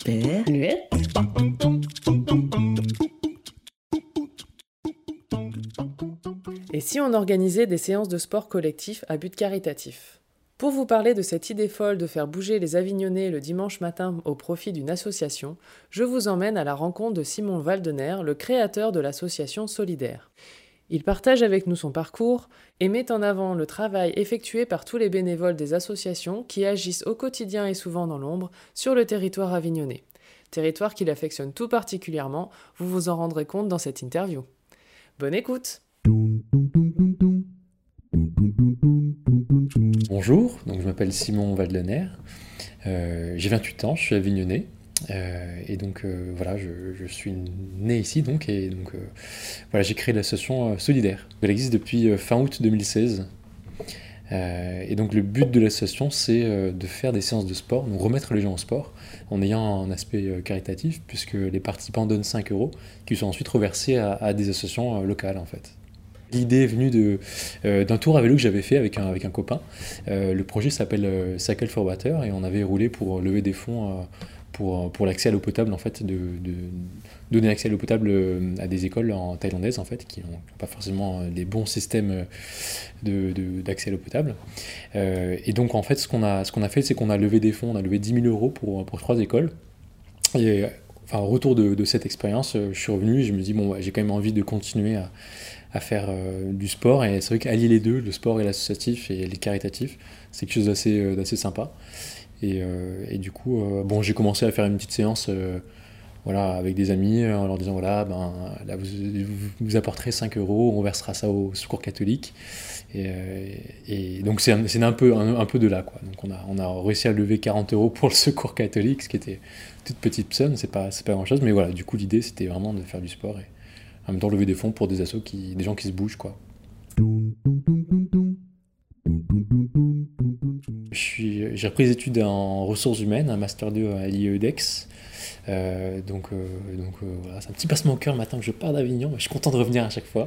Fluette. Et si on organisait des séances de sport collectif à but caritatif ? Pour vous parler de cette idée folle de faire bouger les Avignonnais le dimanche matin au profit d'une association, je vous emmène à la rencontre de Simon Valdener, le créateur de l'association Solidaire. Il partage avec nous son parcours et met en avant le travail effectué par tous les bénévoles des associations qui agissent au quotidien et souvent dans l'ombre sur le territoire avignonnais. Territoire qu'il affectionne tout particulièrement, vous vous en rendrez compte dans cette interview. Bonne écoute! Bonjour, donc je m'appelle Simon Valdener, j'ai 28 ans, je suis avignonnais. Voilà, je suis né ici voilà, j'ai créé l'association Solidaire. Elle existe depuis fin août 2016. Et donc le but de l'association, c'est de faire des séances de sport, donc remettre les gens au sport, en ayant un aspect caritatif, puisque les participants donnent 5 euros, qui sont ensuite reversés à des associations locales en fait. L'idée est venue d'un tour à vélo que j'avais fait avec un copain. Le projet s'appelle Cycle for Water et on avait roulé pour lever des fonds pour l'accès à l'eau potable, en fait, de donner accès à l'eau potable à des écoles thaïlandaises en fait, qui n'ont pas forcément des bons systèmes d'accès à l'eau potable. Et donc en fait ce qu'on a fait, c'est qu'on a levé des fonds, on a levé 10 000 euros pour 3 écoles. Et au retour de cette expérience, je suis revenu et je me dis j'ai quand même envie de continuer à faire du sport, et c'est vrai qu'allier les deux, le sport et l'associatif et les caritatifs, c'est quelque chose d'assez sympa. Et du coup, j'ai commencé à faire une petite séance voilà, avec des amis en leur disant là vous apporterez 5 euros, on versera ça au secours catholique. Et donc c'est un peu de là, quoi. Donc on a réussi à lever 40 euros pour le secours catholique, ce qui était toute petite somme, c'est pas grand chose, mais voilà, du coup l'idée c'était vraiment de faire du sport et en même temps lever des fonds pour des assos, des gens qui se bougent, quoi. J'ai repris des études en ressources humaines, un master 2 à l'IEDEX. Voilà, c'est un petit passement au cœur maintenant que je pars d'Avignon, mais je suis content de revenir à chaque fois.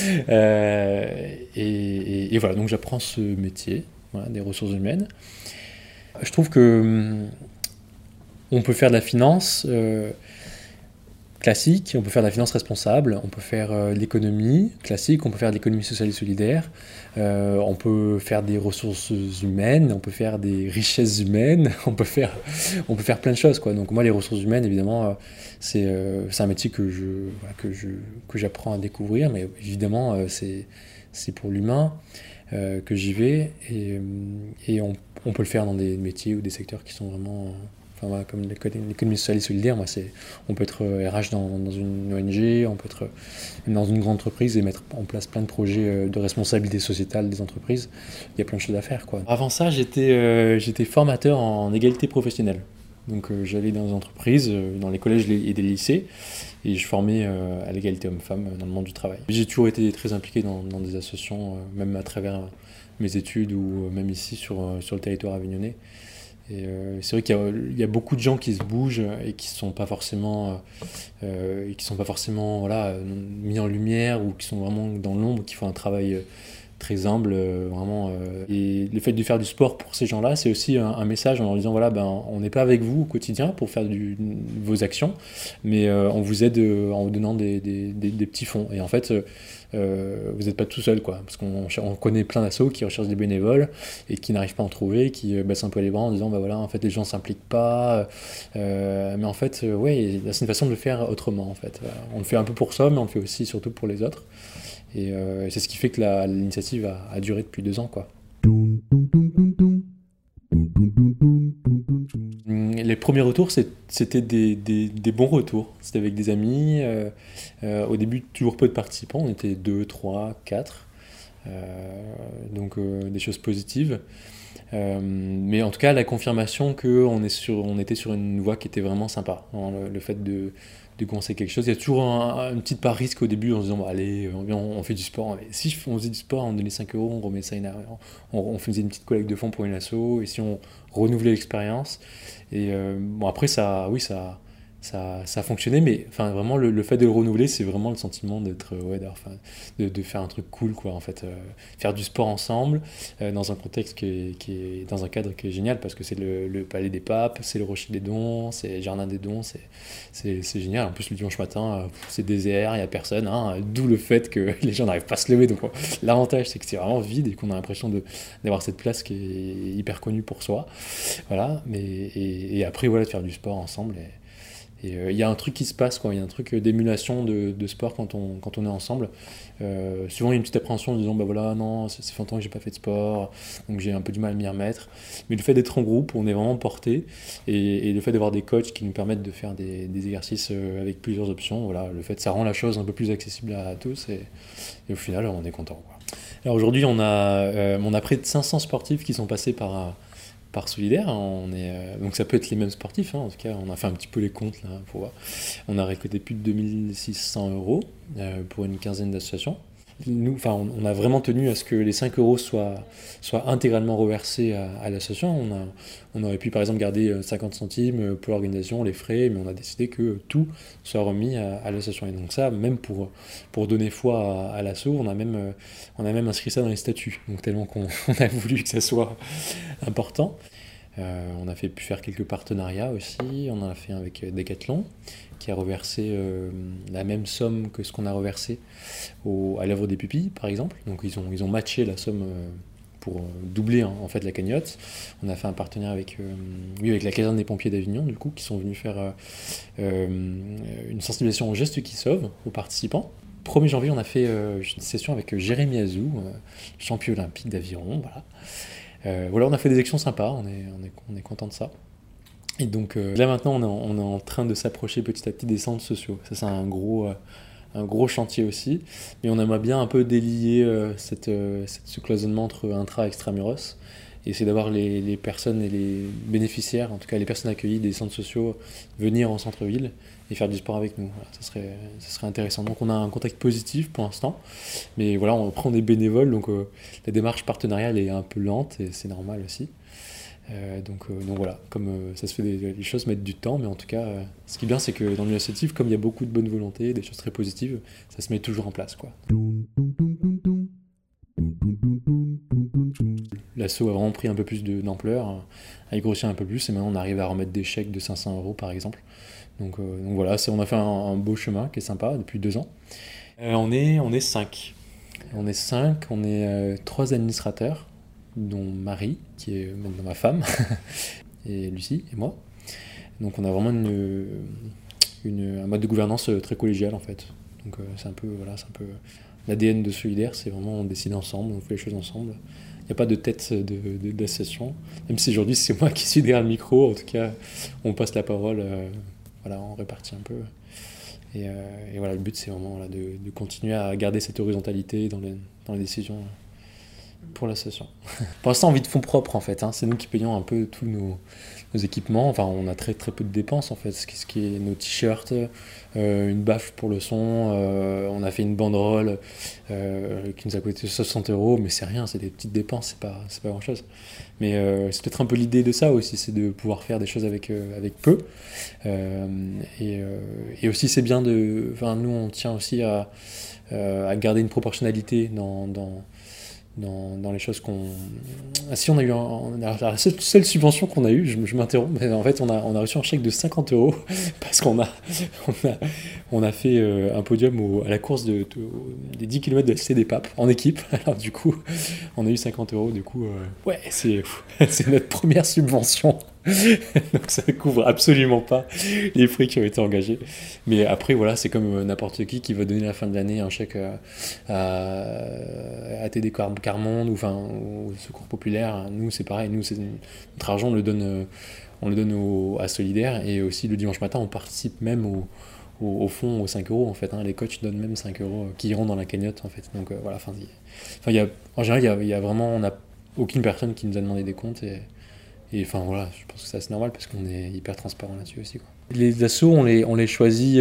Et voilà, donc j'apprends ce métier, voilà, des ressources humaines. Je trouve que on peut faire de la finance classique, on peut faire de la finance responsable, on peut faire de l'économie classique, on peut faire de l'économie sociale et solidaire, on peut faire des ressources humaines, on peut faire des richesses humaines, on peut faire plein de choses, quoi. Donc moi les ressources humaines, évidemment, c'est un métier que j'apprends à découvrir, mais évidemment c'est pour l'humain que j'y vais, et on peut le faire dans des métiers ou des secteurs qui sont vraiment comme l'économie sociale et solidaire. On peut être RH dans une ONG, on peut être dans une grande entreprise et mettre en place plein de projets de responsabilité sociétale des entreprises. Il y a plein de choses à faire, quoi. Avant ça, j'étais formateur en égalité professionnelle. Donc j'allais dans des entreprises, dans les collèges et des lycées, et je formais à l'égalité homme-femme dans le monde du travail. J'ai toujours été très impliqué dans des associations, même à travers mes études ou même ici sur le territoire avignonnais. Et c'est vrai qu'il y a beaucoup de gens qui se bougent et qui sont pas forcément voilà, mis en lumière, ou qui sont vraiment dans l'ombre, qui font un travail très humble, vraiment. Et le fait de faire du sport pour ces gens-là, c'est aussi un message en leur disant voilà, on n'est pas avec vous au quotidien pour faire vos actions, mais on vous aide en vous donnant des petits fonds. Et en fait, vous n'êtes pas tout seul, quoi, parce qu'on connaît plein d'assos qui recherchent des bénévoles et qui n'arrivent pas à en trouver, qui baissent un peu les bras en disant voilà, en fait les gens ne s'impliquent pas, mais en fait ouais, c'est une façon de le faire autrement, en fait. On le fait un peu pour ça, mais on le fait aussi surtout pour les autres, et c'est ce qui fait que l'initiative a duré depuis 2 ans, quoi. Les premiers retours, c'était des bons retours. C'était avec des amis. Au début, toujours peu de participants. On était 2, 3, 4. Donc des choses positives. Mais en tout cas, la confirmation qu'on était sur une voie qui était vraiment sympa. Le fait de commencer quelque chose. Il y a toujours une petite part risque au début en se disant allez, on fait du sport. Mais si on faisait du sport, on donnait 5 euros, on remet ça on faisait une petite collecte de fonds pour une asso, et si on renouvelait l'expérience. Et après, ça ça a fonctionné, mais enfin vraiment le fait de le renouveler, c'est vraiment le sentiment d'être de faire un truc cool quoi en fait, faire du sport ensemble dans un contexte qui est dans un cadre qui est génial parce que c'est le Palais des Papes, c'est le Rocher des Dons, c'est le Jardin des Dons, c'est génial. En plus le dimanche matin, c'est désert, il y a personne, hein, d'où le fait que les gens n'arrivent pas à se lever. Donc l'avantage c'est que c'est vraiment vide et qu'on a l'impression d'avoir cette place qui est hyper connue pour soi. Voilà, et après voilà de faire du sport ensemble. Et il y a un truc qui se passe, quoi. Il y a un truc d'émulation de sport quand on est ensemble. Souvent, il y a une petite appréhension en disant, bah voilà, non, ça fait longtemps que j'ai pas fait de sport, donc j'ai un peu du mal à m'y remettre. Mais le fait d'être en groupe, on est vraiment porté, et le fait d'avoir des coachs qui nous permettent de faire des exercices avec plusieurs options, voilà, le fait, ça rend la chose un peu plus accessible à tous, et au final, on est content, quoi. Alors aujourd'hui, on a près de 500 sportifs qui sont passés par Solidaire, donc ça peut être les mêmes sportifs, hein, en tout cas on a fait un petit peu les comptes là, pour voir. On a récolté plus de 2600 € pour une quinzaine d'associations. Nous, on a vraiment tenu à ce que les 5 € soient intégralement reversés à l'association. On aurait pu par exemple garder 50 centimes pour l'organisation, les frais, mais on a décidé que tout soit remis à l'association. Et donc ça, même pour donner foi à l'asso, on a même inscrit ça dans les statuts. Donc tellement qu'on a voulu que ça soit important. On a pu faire quelques partenariats aussi. On en a fait un avec Decathlon, qui a reversé la même somme que ce qu'on a reversé à l'œuvre des pupilles, par exemple. Donc ils ont matché la somme pour doubler en fait la cagnotte. On a fait un partenariat avec la caserne des pompiers d'Avignon, du coup, qui sont venus faire une sensibilisation aux gestes qui sauvent aux participants. 1er janvier, on a fait une session avec Jérémy Azou, champion olympique d'aviron, voilà. Voilà, on a fait des actions sympas, on est content de ça. Et donc là maintenant, on est en train de s'approcher petit à petit des centres sociaux. Ça, c'est un gros chantier aussi. Mais on aimerait bien un peu délier ce cloisonnement entre intra et extramuros. Et c'est d'avoir les personnes et les bénéficiaires, en tout cas les personnes accueillies des centres sociaux, venir en centre-ville et faire du sport avec nous. Voilà, ça serait intéressant. Donc on a un contact positif pour l'instant, mais voilà, on prend des bénévoles, donc la démarche partenariale est un peu lente et c'est normal aussi. Donc voilà, comme ça se fait, les choses mettent du temps, mais en tout cas, ce qui est bien, c'est que dans le milieu associatif, comme il y a beaucoup de bonne volonté, des choses très positives, ça se met toujours en place, quoi. L'asso a vraiment pris un peu plus d'ampleur, a grossi un peu plus, et maintenant on arrive à remettre des chèques de 500 € par exemple. Donc voilà, on a fait un beau chemin qui est sympa depuis 2 ans. On est 5. On est 5, on est 3 administrateurs, dont Marie, qui est maintenant ma femme, et Lucie, et moi. Donc on a vraiment un mode de gouvernance très collégial en fait. Donc c'est un peu l'ADN de Solidaire, c'est vraiment on décide ensemble, on fait les choses ensemble. Il n'y a pas de tête d'association. Même si aujourd'hui c'est moi qui suis derrière le micro, en tout cas on passe la parole, on répartit un peu. Et voilà, le but c'est vraiment de continuer à garder cette horizontalité dans les décisions pour l'association. Pour l'instant, on vit de fonds propres en fait, hein. C'est nous qui payons un peu tous nos équipements. Enfin, on a très très peu de dépenses en fait. Ce qui est nos t-shirts, une baffe pour le son. On a fait une banderole qui nous a coûté 60 €, mais c'est rien, c'est des petites dépenses, c'est pas grand chose. Mais c'est peut-être un peu l'idée de ça aussi, c'est de pouvoir faire des choses avec peu. Et aussi, c'est bien nous, on tient aussi à garder une proportionnalité dans les choses qu'on... Si on a eu la seule subvention qu'on a eue, je m'interromps, mais en fait on a reçu un chèque de 50 € parce qu'on a fait un podium à la course des 10 km de la Cité des Papes en équipe. Alors du coup, on a eu 50 €, du coup, ouais, c'est notre première subvention. Donc ça ne couvre absolument pas les frais qui ont été engagés. Mais après, voilà, c'est comme n'importe qui va donner à la fin de l'année un chèque à TD Carmonde ou au Secours Populaire. Nous, c'est pareil. Nous, notre argent, on le donne à Solidaire. Et aussi, le dimanche matin, on participe même au fond aux 5 € en fait, hein. Les coachs donnent même 5 € qui iront dans la cagnotte en fait. Donc voilà, en général, il y a vraiment, on n'a aucune personne qui nous a demandé des comptes et voilà, je pense que c'est assez normal parce qu'on est hyper transparent là-dessus aussi, quoi. Les assos, on les choisit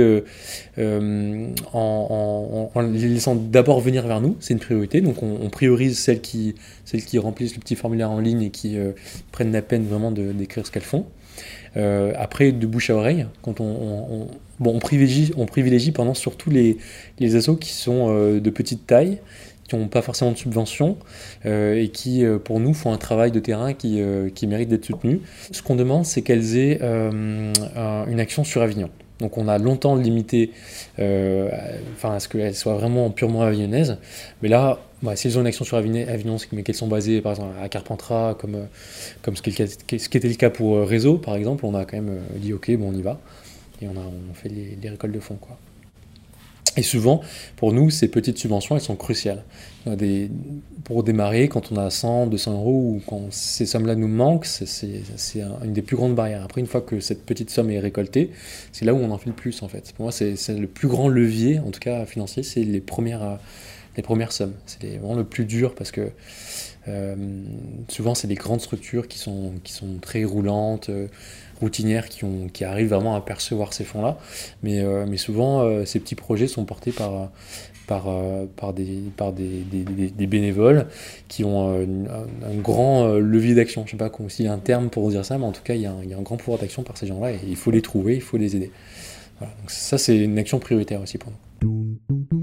en les laissant d'abord venir vers nous, c'est une priorité. Donc on priorise celles qui remplissent le petit formulaire en ligne et qui prennent la peine vraiment d'écrire ce qu'elles font. Après, de bouche à oreille, quand on privilégie pendant surtout les assos qui sont de petite taille, qui n'ont pas forcément de subvention et qui, pour nous, font un travail de terrain qui mérite d'être soutenu. Ce qu'on demande, c'est qu'elles aient une action sur Avignon. Donc on a longtemps limité à ce qu'elles soient vraiment purement avignonnaises. Mais là, si elles ont une action sur Avignon, mais qu'elles sont basées par exemple à Carpentras, comme ce qui était le cas pour Réseau, par exemple, on a quand même dit ok, bon, on y va. Et on fait les récoltes de fonds, quoi. Et souvent, pour nous, ces petites subventions, elles sont cruciales. Pour démarrer, quand on a 100, 200 euros, ou quand ces sommes-là nous manquent, c'est une des plus grandes barrières. Après, une fois que cette petite somme est récoltée, c'est là où on en fait le plus, en fait. Pour moi, c'est le plus grand levier, en tout cas financier, c'est les premières sommes. C'est vraiment le plus dur parce que souvent, c'est des grandes structures qui sont très roulantes, routinières, qui arrivent vraiment à percevoir ces fonds-là. Mais souvent, ces petits projets sont portés par des bénévoles qui ont un grand levier d'action. Je ne sais pas s'il y a un terme pour dire ça, mais en tout cas, il y a un grand pouvoir d'action par ces gens-là et il faut les trouver, il faut les aider. Voilà. Donc ça, c'est une action prioritaire aussi pour nous.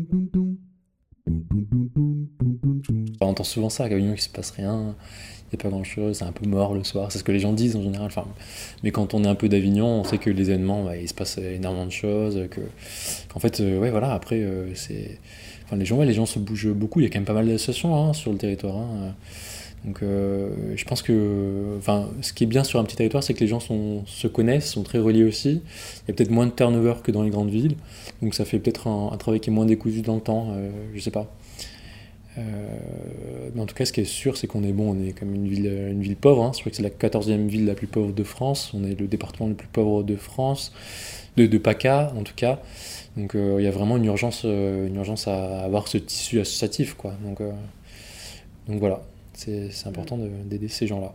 On entend souvent ça, qu'à Avignon, il ne se passe rien, il n'y a pas grand-chose, c'est un peu mort le soir, c'est ce que les gens disent en général. Mais quand on est un peu d'Avignon, on sait que les événements, il se passe énormément de choses, qu'en fait, après, les gens se bougent beaucoup, il y a quand même pas mal d'associations sur le territoire. Donc je pense que ce qui est bien sur un petit territoire, c'est que les gens se connaissent, sont très reliés aussi. Il y a peut-être moins de turnover que dans les grandes villes, donc ça fait peut-être un travail qui est moins décousu dans le temps, je sais pas. Mais en tout cas, ce qui est sûr, c'est qu'on est comme une ville pauvre. Je crois que c'est la 14e ville la plus pauvre de France. On est le département le plus pauvre de France, de PACA en tout cas. Donc il y a vraiment une urgence à avoir ce tissu associatif, quoi. Donc voilà, c'est important d'aider ces gens-là.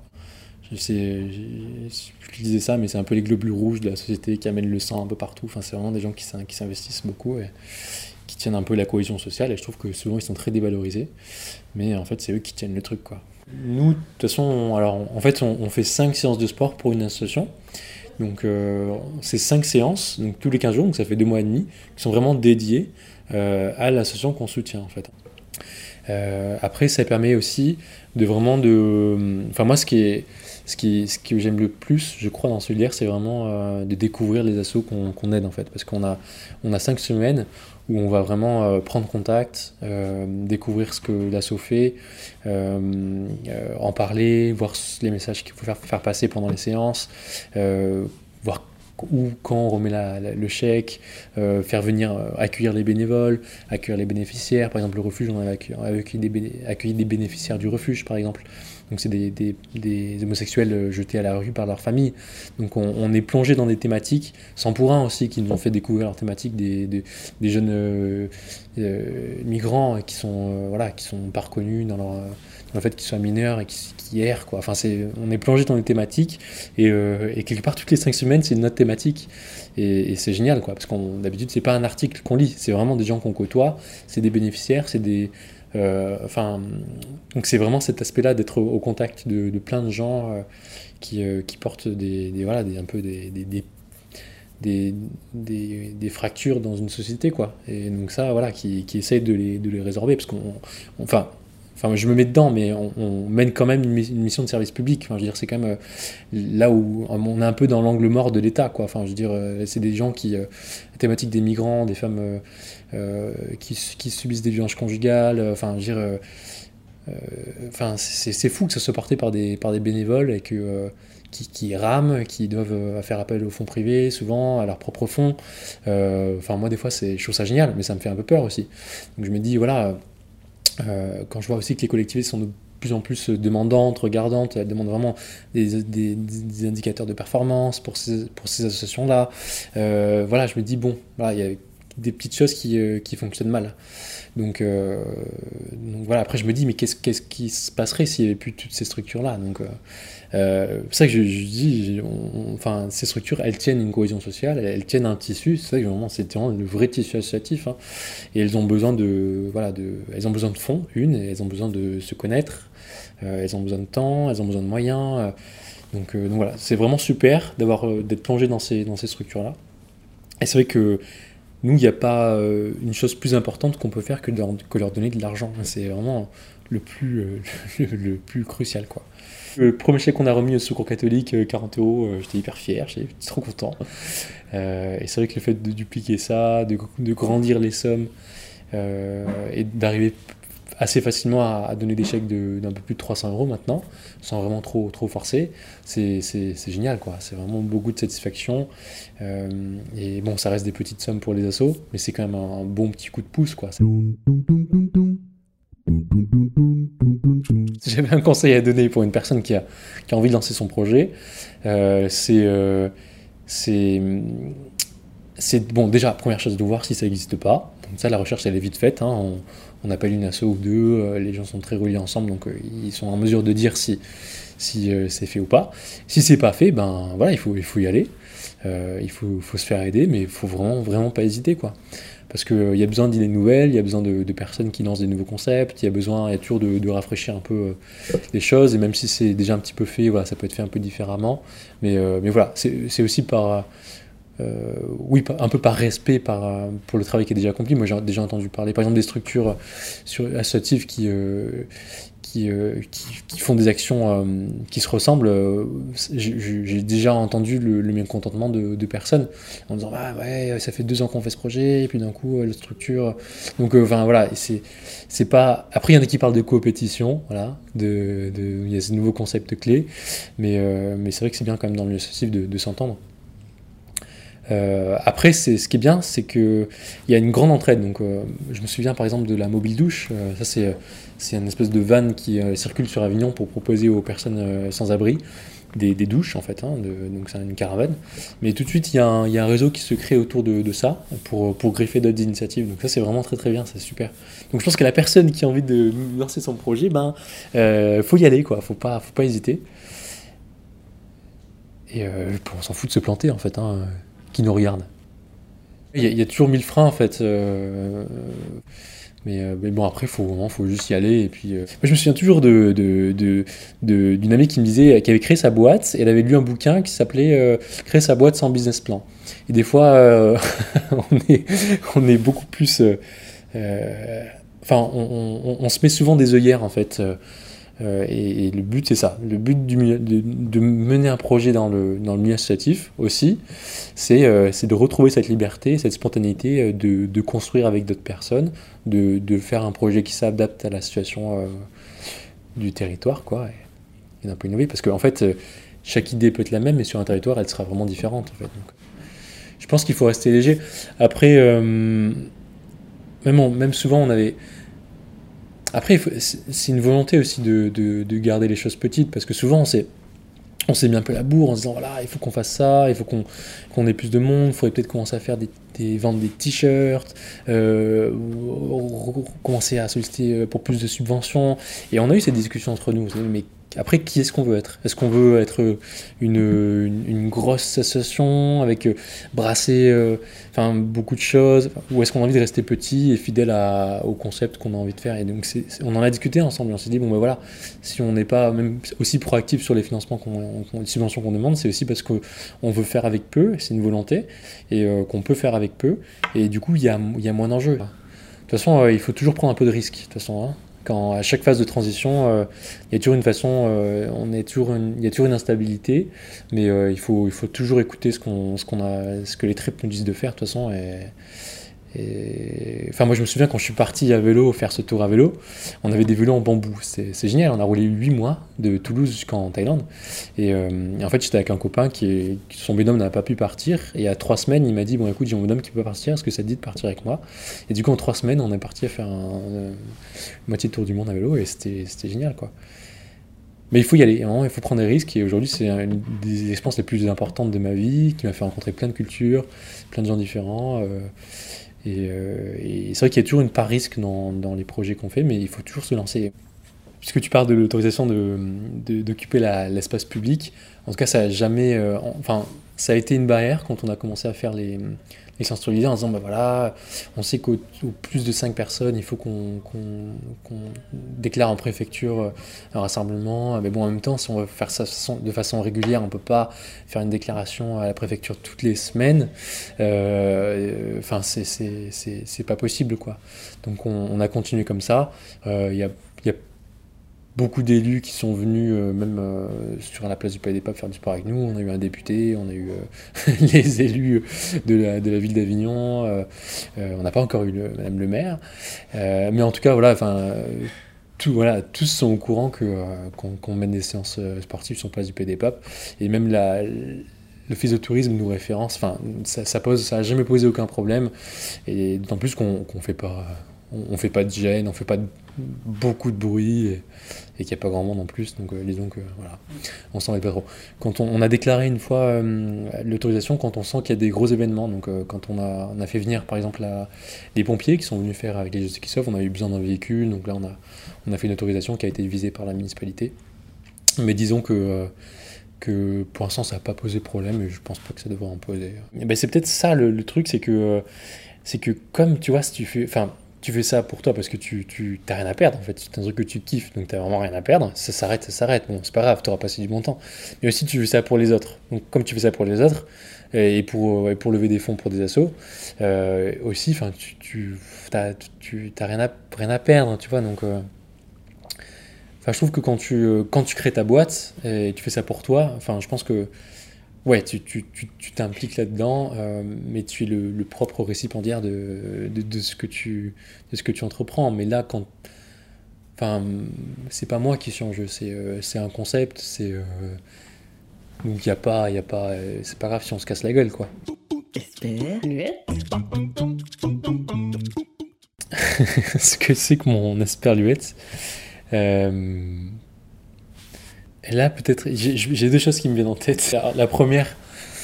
Je disais ça, mais c'est un peu les globules rouges de la société qui amènent le sang un peu partout. C'est vraiment des gens qui s'investissent beaucoup et qui tiennent un peu la cohésion sociale, et je trouve que souvent ils sont très dévalorisés, mais en fait c'est eux qui tiennent le truc, quoi. Nous, de toute façon, on fait 5 séances de sport pour une association, donc c'est 5 séances, donc tous les 15 jours, donc ça fait 2 mois et demi, qui sont vraiment dédiées à l'association qu'on soutient, en fait. Après, ça permet aussi de vraiment moi, ce que j'aime le plus, je crois, dans ce lire, c'est vraiment de découvrir les assos qu'on aide, en fait, parce qu'on a 5 semaines où on va vraiment prendre contact, découvrir ce que l'asso fait, en parler, voir les messages qu'il faut faire passer pendant les séances, voir où, quand on remet le chèque, faire venir accueillir les bénévoles, accueillir les bénéficiaires. Par exemple, le refuge, on avait accueilli des bénéficiaires du refuge, par exemple. Donc c'est des homosexuels jetés à la rue par leur famille. Donc on est plongé dans des thématiques, sans pour un aussi, qui nous ont fait découvrir leurs thématiques, des jeunes migrants qui sont pas reconnus dans le fait qu'ils soient mineurs et qui errent, quoi. On est plongé dans des thématiques et quelque part toutes les 5 semaines c'est une autre thématique et c'est génial, quoi, parce qu'on d'habitude c'est pas un article qu'on lit, c'est vraiment des gens qu'on côtoie, c'est des bénéficiaires, c'est des donc c'est vraiment cet aspect-là d'être au contact de plein de gens qui portent des fractures dans une société, quoi. Et donc ça, voilà, qui essayent de les résorber, parce je me mets dedans, mais on mène quand même une mission de service public. Je veux dire, c'est quand même là où on est un peu dans l'angle mort de l'État, quoi. C'est des gens la thématique des migrants, des femmes qui subissent des violences conjugales. C'est fou que ça soit porté par des bénévoles et qui rament, qui doivent faire appel aux fonds privés, souvent à leurs propres fonds. Moi, des fois, je trouve ça génial, mais ça me fait un peu peur aussi. Donc je me dis, voilà. Quand je vois aussi que les collectivités sont de plus en plus demandantes, regardantes, elles demandent vraiment des indicateurs de performance pour ces associations-là. Je me dis, bon, il y a des petites choses qui fonctionnent mal. Donc voilà, après je me dis, mais qu'est-ce qui se passerait s'il n'y avait plus toutes ces structures-là? Donc c'est ça que je dis, ces structures, elles tiennent une cohésion sociale, elles tiennent un tissu, c'est ça que c'est vraiment le vrai tissu associatif, et elles ont besoin elles ont besoin de fonds, et elles ont besoin de se connaître, elles ont besoin de temps, elles ont besoin de moyens, Donc voilà, c'est vraiment super d'être plongé dans ces structures-là. Et c'est vrai que nous, il n'y a pas une chose plus importante qu'on peut faire que leur donner de l'argent. C'est vraiment le plus crucial, quoi. Le premier chèque qu'on a remis au Secours catholique, 40 euros, j'étais hyper fier, j'étais trop content. Et c'est vrai que le fait de dupliquer ça, de grandir les sommes, et d'arriver assez facilement à donner des chèques d'un peu plus de 300 euros maintenant, sans vraiment trop forcer, c'est génial, quoi. C'est vraiment beaucoup de satisfaction. Et bon, ça reste des petites sommes pour les assos, mais c'est quand même un bon petit coup de pouce, quoi. Si j'avais un conseil à donner pour une personne qui a envie de lancer son projet, c'est bon, déjà, première chose, de voir si ça n'existe pas. Comme ça, la recherche, elle est vite faite, hein. On appelle une asso ou deux, les gens sont très reliés ensemble, donc ils sont en mesure de dire si c'est fait ou pas. Si c'est pas fait, ben voilà, il faut y aller. Il faut se faire aider, mais il faut vraiment pas hésiter, quoi. Parce qu'il y a besoin d'idées nouvelles, il y a besoin de personnes qui lancent des nouveaux concepts, il y a toujours de rafraîchir un peu les choses, et même si c'est déjà un petit peu fait, voilà, ça peut être fait un peu différemment. Mais voilà, c'est aussi un peu par respect pour le travail qui est déjà accompli. Moi, j'ai déjà entendu parler, par exemple, des structures associatives qui font des actions qui se ressemblent. J'ai déjà entendu le mécontentement de personnes en disant ah ouais, ça fait 2 ans qu'on fait ce projet, et puis d'un coup la structure. Donc voilà, c'est pas. Après, il y en a qui parlent de coopétition, voilà, il y a ce nouveau concept clé, mais c'est vrai que c'est bien quand même dans le milieu associatif de s'entendre. Après, ce qui est bien, c'est qu'il y a une grande entraide. Donc, je me souviens par exemple de la mobile douche. Ça, c'est une espèce de van qui circule sur Avignon pour proposer aux personnes sans abri des douches, en fait. Hein, donc, c'est une caravane. Mais tout de suite, il y a un réseau qui se crée autour de ça pour greffer d'autres initiatives. Donc, ça, c'est vraiment très très bien. C'est super. Donc, je pense que la personne qui a envie de lancer son projet, faut y aller, quoi. Faut pas hésiter. Et on s'en fout de se planter, en fait. Hein. Qui nous regardent. Il y a toujours 1000 freins en fait, mais bon après faut juste y aller. Et puis, moi je me souviens toujours d'une amie qui me disait qui avait créé sa boîte et elle avait lu un bouquin qui s'appelait Créer sa boîte sans business plan. Et des fois on est beaucoup plus, on se met souvent des œillères en fait. Et le but c'est ça, le but de mener un projet dans le milieu associatif aussi, c'est de retrouver cette liberté, cette spontanéité de construire avec d'autres personnes, de faire un projet qui s'adapte à la situation du territoire, quoi, et d'un peu innover, parce qu'en fait chaque idée peut être la même, mais sur un territoire elle sera vraiment différente en fait. Donc, je pense qu'il faut rester léger. Après même souvent on avait. Après, c'est une volonté aussi de garder les choses petites, parce que souvent on s'est mis un peu la bourre en se disant voilà, il faut qu'on fasse ça, il faut qu'on ait plus de monde, il faudrait peut-être commencer à faire vendre des t-shirts, commencer à solliciter pour plus de subventions. Et on a eu cette discussion entre nous, mais après, qui est-ce qu'on veut être ? Est-ce qu'on veut être une grosse association avec brasser beaucoup de choses, ou est-ce qu'on a envie de rester petit et fidèle au concept qu'on a envie de faire ? Et donc on en a discuté ensemble et on s'est dit bon ben voilà, si on n'est pas même aussi proactif sur les financements les subventions qu'on demande, c'est aussi parce qu'on veut faire avec peu, c'est une volonté, et qu'on peut faire avec peu, et du coup il y a moins d'enjeux. De toute façon il faut toujours prendre un peu de risque, de toute façon, hein. À chaque phase de transition, il y a toujours une façon, il y a toujours une instabilité, mais il faut toujours écouter ce que les tripes nous disent de faire, de toute façon. Enfin, moi je me souviens quand je suis parti à vélo faire ce tour à vélo, on avait des vélos en bambou, c'est génial, on a roulé 8 mois de Toulouse jusqu'en Thaïlande, et en fait j'étais avec un copain son binôme n'a pas pu partir, et il y a 3 semaines il m'a dit bon écoute, j'ai mon binôme qui peut pas partir, est-ce que ça te dit de partir avec moi ? Et du coup en 3 semaines on est parti à faire moitié de tour du monde à vélo, et c'était génial, quoi. Mais il faut y aller, hein, il faut prendre des risques, et aujourd'hui c'est une des expériences les plus importantes de ma vie, qui m'a fait rencontrer plein de cultures, plein de gens différents. Et c'est vrai qu'il y a toujours une part risque dans les projets qu'on fait, mais il faut toujours se lancer. Puisque tu parles de l'autorisation d'occuper l'espace public, en tout cas ça n'a jamais... ça a été une barrière quand on a commencé à faire les séances structurées en disant, bah voilà, on sait qu'au plus de 5 personnes, il faut qu'on déclare en préfecture un rassemblement. Mais bon, en même temps, si on veut faire ça de façon régulière, on peut pas faire une déclaration à la préfecture toutes les semaines. Enfin, c'est pas possible, quoi. Donc on a continué comme ça. Il y a beaucoup d'élus qui sont venus, même sur la place du Palais des Papes, faire du sport avec nous. On a eu un député, on a eu les élus de la ville d'Avignon. On n'a pas encore eu Madame le maire. Mais en tout cas, voilà, tous sont au courant qu'on mène des séances sportives sur la place du Palais des Papes. Et même l'Office de tourisme nous référence. Enfin, ça a jamais posé aucun problème. Et d'autant plus qu'on fait pas... On fait pas de gêne, on fait pas beaucoup de bruit et qu'il n'y a pas grand monde en plus, donc disons que voilà, on s'en met pas trop. Quand on a déclaré une fois l'autorisation quand on sent qu'il y a des gros événements, donc quand on a fait venir par exemple les pompiers qui sont venus faire avec les Jeux qui sauvent, on a eu besoin d'un véhicule, donc là on a fait une autorisation qui a été visée par la municipalité. Mais disons que pour l'instant ça n'a pas posé problème et je pense pas que ça devrait en poser. Et ben, c'est peut-être ça le truc, c'est que comme tu vois, si tu fais ça pour toi parce que tu t'as rien à perdre en fait, c'est un truc que tu kiffes, donc t'as vraiment rien à perdre, ça s'arrête, bon c'est pas grave, t'auras passé du bon temps. Mais aussi tu fais ça pour les autres, donc comme tu fais ça pour les autres, et pour lever des fonds pour des assos, aussi, enfin t'as rien à perdre, tu vois, donc je trouve que quand tu crées ta boîte, et tu fais ça pour toi, enfin je pense que ouais, tu t'impliques là-dedans, mais tu es le propre récipiendaire de ce que tu entreprends. Mais là, c'est pas moi qui suis en jeu, c'est un concept, donc c'est pas grave si on se casse la gueule, quoi. Esperluette. Ce que c'est que mon esperluette. Et là, peut-être, j'ai deux choses qui me viennent en tête. La première,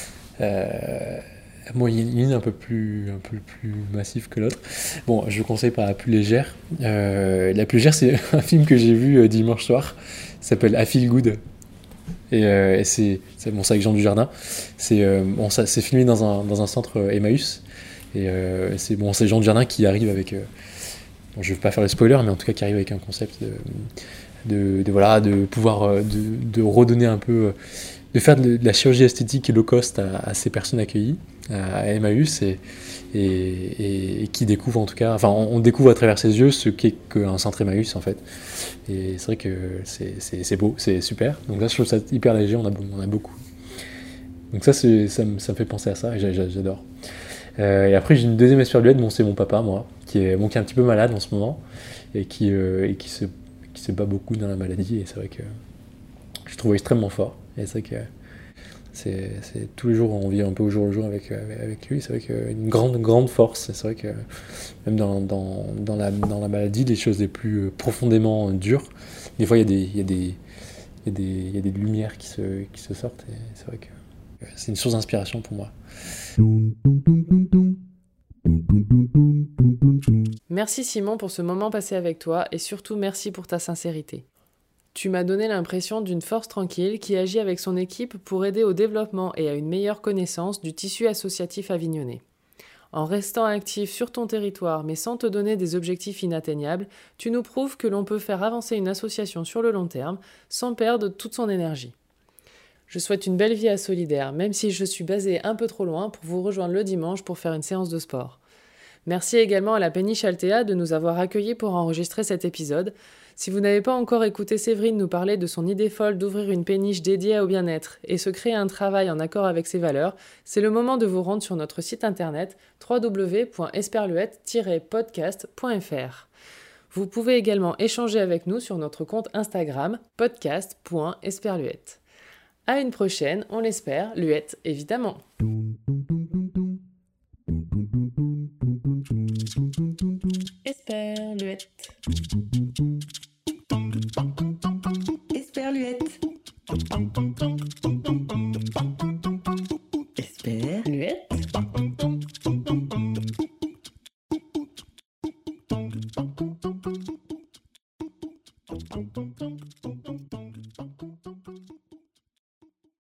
bon, il y en a une un peu plus massive que l'autre. Bon, je conseille par la plus légère. La plus légère, c'est un film que j'ai vu dimanche soir. Ça s'appelle I Feel Good. Et c'est avec Jean Dujardin. C'est filmé dans un centre Emmaüs. Et c'est Jean Dujardin qui arrive avec... bon, je ne vais pas faire le spoiler, mais en tout cas qui arrive avec un concept de pouvoir de redonner un peu, de faire de la chirurgie esthétique low cost à ces personnes accueillies à Emmaüs et qui découvrent en tout cas, enfin on découvre à travers ses yeux ce qu'est qu'un centre Emmaüs en fait. Et c'est vrai que c'est beau, c'est super. Donc là je trouve ça hyper léger, on a beaucoup. Donc ça me fait penser à ça et j'adore. Et après j'ai une deuxième esperluette, bon c'est mon papa moi, qui est un petit peu malade en ce moment et qui se bat beaucoup dans la maladie, et c'est vrai que je trouve extrêmement fort. Et c'est vrai que c'est tous les jours on vit un peu au jour le jour avec lui. C'est vrai qu'une grande force. Et c'est vrai que même dans la maladie, les choses les plus profondément dures, des fois il y a des lumières qui se sortent, et c'est vrai que c'est une source d'inspiration pour moi. Merci Simon pour ce moment passé avec toi et surtout merci pour ta sincérité. Tu m'as donné l'impression d'une force tranquille qui agit avec son équipe pour aider au développement et à une meilleure connaissance du tissu associatif avignonnais. En restant actif sur ton territoire mais sans te donner des objectifs inatteignables, tu nous prouves que l'on peut faire avancer une association sur le long terme sans perdre toute son énergie. Je souhaite une belle vie à Solidaire, même si je suis basée un peu trop loin pour vous rejoindre le dimanche pour faire une séance de sport. Merci également à la Péniche Altea de nous avoir accueillis pour enregistrer cet épisode. Si vous n'avez pas encore écouté Séverine nous parler de son idée folle d'ouvrir une péniche dédiée au bien-être et se créer un travail en accord avec ses valeurs, c'est le moment de vous rendre sur notre site internet www.esperluette-podcast.fr. Vous pouvez également échanger avec nous sur notre compte Instagram podcast.esperluette. À une prochaine, on l'espère, Luette évidemment. Esperluette.